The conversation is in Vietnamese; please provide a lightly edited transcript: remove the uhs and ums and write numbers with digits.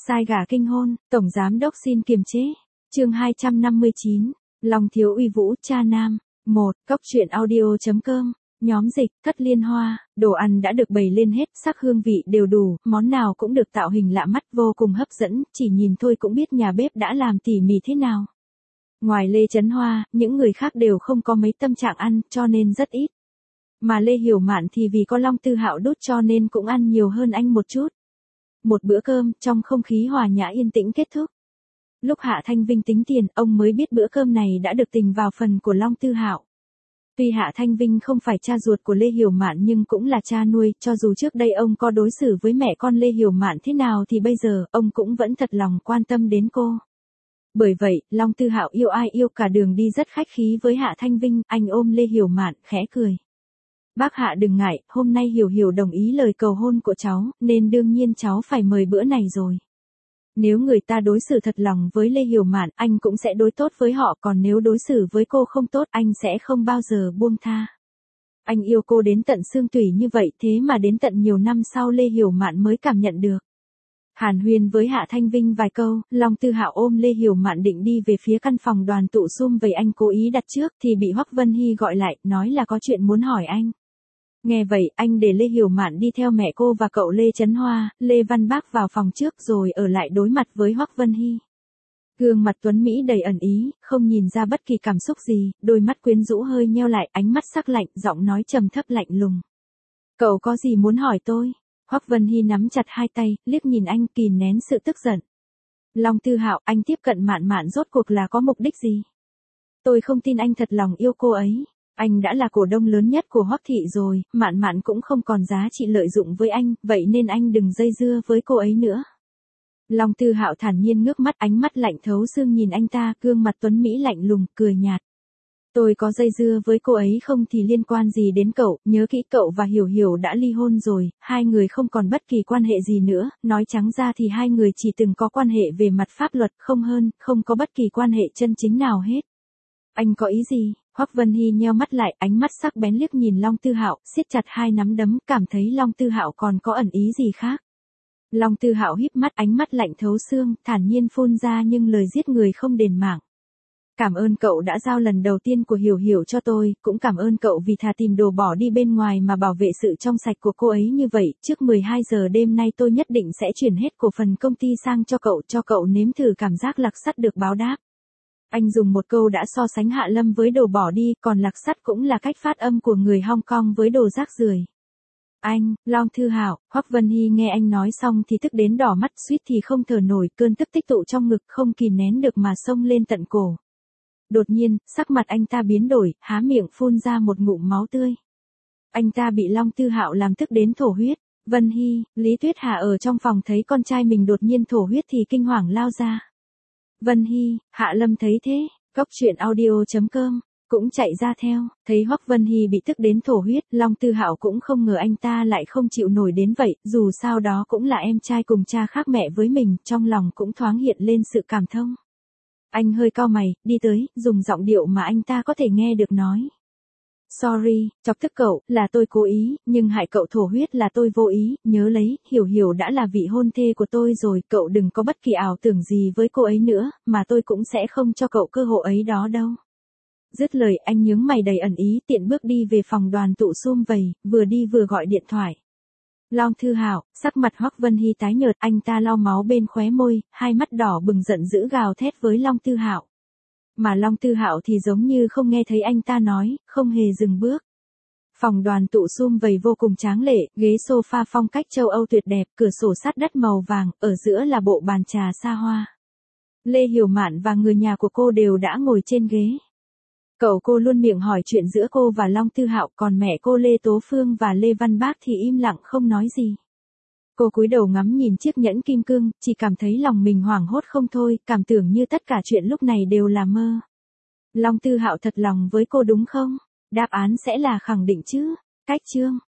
Sai gà kinh hôn, tổng giám đốc xin kiềm chế. Chương 259, Long thiếu uy vũ cha nam. 1. Cốc truyện audio.com. Nhóm dịch, Thất Liên Hoa, đồ ăn đã được bày lên hết, sắc hương vị đều đủ, món nào cũng được tạo hình lạ mắt vô cùng hấp dẫn, chỉ nhìn thôi cũng biết nhà bếp đã làm tỉ mỉ thế nào. Ngoài Lê Chấn Hoa, những người khác đều không có mấy tâm trạng ăn, cho nên rất ít. Mà Lê Hiểu Mạn thì vì có Long Tư Hạo đút cho nên cũng ăn nhiều hơn anh một chút. Một bữa cơm, trong không khí hòa nhã yên tĩnh kết thúc. Lúc Hạ Thanh Vinh tính tiền, ông mới biết bữa cơm này đã được tính vào phần của Long Tư Hạo. Tuy Hạ Thanh Vinh không phải cha ruột của Lê Hiểu Mạn nhưng cũng là cha nuôi, cho dù trước đây ông có đối xử với mẹ con Lê Hiểu Mạn thế nào thì bây giờ, ông cũng vẫn thật lòng quan tâm đến cô. Bởi vậy, Long Tư Hạo yêu ai yêu cả đường đi rất khách khí với Hạ Thanh Vinh, anh ôm Lê Hiểu Mạn, khẽ cười. Bác Hạ đừng ngại, hôm nay Hiểu Hiểu đồng ý lời cầu hôn của cháu, nên đương nhiên cháu phải mời bữa này rồi. Nếu người ta đối xử thật lòng với Lê Hiểu Mạn, anh cũng sẽ đối tốt với họ, còn nếu đối xử với cô không tốt, anh sẽ không bao giờ buông tha. Anh yêu cô đến tận xương tủy như vậy, thế mà đến tận nhiều năm sau Lê Hiểu Mạn mới cảm nhận được. Hàn huyên với Hạ Thanh Vinh vài câu, Long Tư Hạo ôm Lê Hiểu Mạn định đi về phía căn phòng đoàn tụ sum vầy anh cố ý đặt trước thì bị Hoắc Vân Hy gọi lại, nói là có chuyện muốn hỏi anh. Nghe vậy, anh để Lê Hiểu Mạn đi theo mẹ cô và cậu Lê Chấn Hoa, Lê Văn Bác vào phòng trước rồi ở lại đối mặt với Hoắc Vân Hy. Gương mặt tuấn Mỹ đầy ẩn ý, không nhìn ra bất kỳ cảm xúc gì, đôi mắt quyến rũ hơi nheo lại, ánh mắt sắc lạnh, giọng nói trầm thấp lạnh lùng. Cậu có gì muốn hỏi tôi? Hoắc Vân Hy nắm chặt hai tay, liếc nhìn anh kìm nén sự tức giận. Long Tư Hạo, anh tiếp cận Mạn Mạn rốt cuộc là có mục đích gì? Tôi không tin anh thật lòng yêu cô ấy. Anh đã là cổ đông lớn nhất của Hoắc thị rồi, Mạn Mạn cũng không còn giá trị lợi dụng với anh, vậy nên anh đừng dây dưa với cô ấy nữa. Long Tư Hạo thản nhiên ngước mắt, ánh mắt lạnh thấu xương nhìn anh ta, gương mặt tuấn Mỹ lạnh lùng, cười nhạt. Tôi có dây dưa với cô ấy không thì liên quan gì đến cậu, nhớ kỹ cậu và Hiểu Hiểu đã ly hôn rồi, hai người không còn bất kỳ quan hệ gì nữa, nói trắng ra thì hai người chỉ từng có quan hệ về mặt pháp luật, không hơn, không có bất kỳ quan hệ chân chính nào hết. Anh có ý gì? Hoắc Vân Hy nheo mắt lại, ánh mắt sắc bén liếc nhìn Long Tư Hạo, siết chặt hai nắm đấm, cảm thấy Long Tư Hạo còn có ẩn ý gì khác. Long Tư Hạo híp mắt, ánh mắt lạnh thấu xương, thản nhiên phun ra nhưng lời giết người không đền mạng. Cảm ơn cậu đã giao lần đầu tiên của Hiểu Hiểu cho tôi, cũng cảm ơn cậu vì thà tìm đồ bỏ đi bên ngoài mà bảo vệ sự trong sạch của cô ấy như vậy, trước 12 giờ đêm nay tôi nhất định sẽ chuyển hết cổ phần công ty sang cho cậu nếm thử cảm giác lạc sắt được báo đáp. Anh dùng một câu đã so sánh Hạ Lâm với đồ bỏ đi, còn lạc sắt cũng là cách phát âm của người Hong Kong với đồ rác rưởi. Anh, Long Tư Hạo, Hoắc Vân Hy nghe anh nói xong thì tức đến đỏ mắt, suýt thì không thở nổi, cơn tức tích tụ trong ngực không kìm nén được mà xông lên tận cổ. Đột nhiên, sắc mặt anh ta biến đổi, há miệng phun ra một ngụm máu tươi. Anh ta bị Long Tư Hạo làm tức đến thổ huyết. Vân Hy, Lý Tuyết Hà ở trong phòng thấy con trai mình đột nhiên thổ huyết thì kinh hoàng lao ra. Vân Hy, Hạ Lâm thấy thế, Cốc truyện audio.com, cũng chạy ra theo, thấy Hoắc Vân Hy bị tức đến thổ huyết, Long Tư Hạo cũng không ngờ anh ta lại không chịu nổi đến vậy, dù sao đó cũng là em trai cùng cha khác mẹ với mình, trong lòng cũng thoáng hiện lên sự cảm thông. Anh hơi cau mày, đi tới, dùng giọng điệu mà anh ta có thể nghe được nói. Sorry, chọc tức cậu, là tôi cố ý, nhưng hại cậu thổ huyết là tôi vô ý, nhớ lấy, Hiểu Hiểu đã là vị hôn thê của tôi rồi, cậu đừng có bất kỳ ảo tưởng gì với cô ấy nữa, mà tôi cũng sẽ không cho cậu cơ hội ấy đó đâu. Dứt lời anh nhướng mày đầy ẩn ý, tiện bước đi về phòng đoàn tụ sum vầy, vừa đi vừa gọi điện thoại. Long Tư Hạo, sắc mặt Hoắc Vân Hy tái nhợt, anh ta lau máu bên khóe môi, hai mắt đỏ bừng giận dữ gào thét với Long Tư Hạo. Mà Long Tư Hạo thì giống như không nghe thấy anh ta nói, không hề dừng bước. Phòng đoàn tụ sum vầy vô cùng tráng lệ, ghế sofa phong cách châu Âu tuyệt đẹp, cửa sổ sắt đất màu vàng, ở giữa là bộ bàn trà xa hoa. Lê Hiểu Mạn và người nhà của cô đều đã ngồi trên ghế. Cậu cô luôn miệng hỏi chuyện giữa cô và Long Tư Hạo, còn mẹ cô Lê Tố Phương và Lê Văn Bác thì im lặng không nói gì. Cô cúi đầu ngắm nhìn chiếc nhẫn kim cương, chỉ cảm thấy lòng mình hoảng hốt không thôi, cảm tưởng như tất cả chuyện lúc này đều là mơ. Long Tư Hạo thật lòng với cô đúng không? Đáp án sẽ là khẳng định chứ. Cách chương.